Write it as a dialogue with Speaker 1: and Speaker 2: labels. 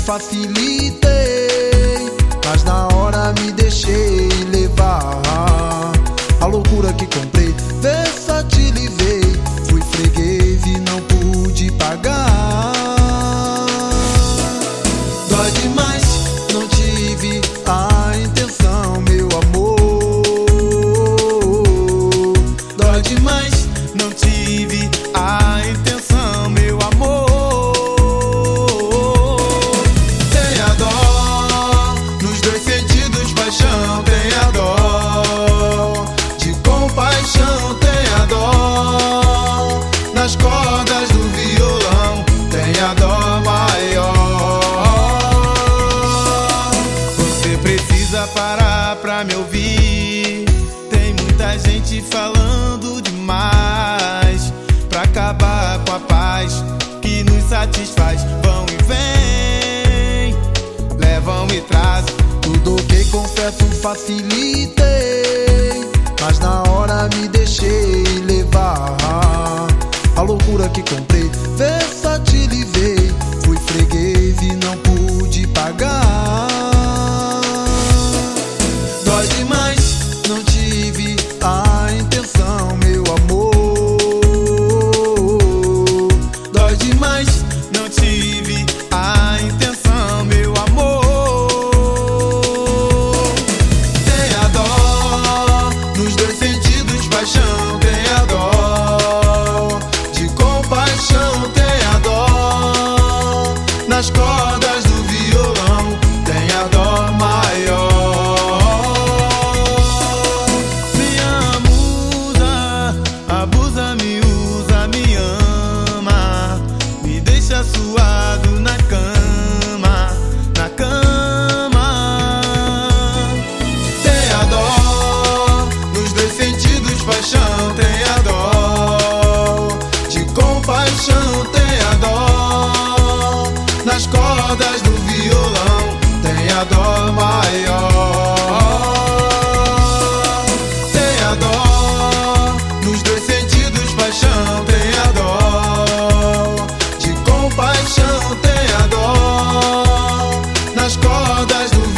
Speaker 1: facilitei, mas na hora me deixei levar. A loucura que comprei, versatilizei, fui freguês e não pude pagar. Dói demais, não tive a intenção, meu amor. Dói demais,
Speaker 2: não tive a intenção, meu amor. Tenha dó, nos dois sentidos, paixão. Tenha dó, de compaixão. Tenha dó, nas cordas do violão. Tenha dó maior. Você precisa parar pra me ouvir. Tem muita gente falando demais pra acabar com a paz que nos satisfaz. Vão e vêm, levam e trazem.
Speaker 1: Tudo que confesso facilitei, mas na hora me deixei levar. A loucura que comprei, versatilizei, fui freguês e não pude pagar. Dói demais, não tive a intenção, meu amor. Dói demais,
Speaker 2: não tive a intenção, meu amor. Tenha dó, nos dois sentidos, paixão. Tenha dó, de compaixão. Tenha dó, nas cordas do violão. Tenha dó maior. Abusa, me usa, me ama, me deixa suado na cama, na cama. Tenha dó, nos dois sentidos, paixão. Tenha dó, de compaixão. Tenha dó, nas cordas do violão. Tenha dó maior. Tenha dó, nos dois sentidos, paixão. Tenha dó, de compaixão. Tenha dó, nas cordas do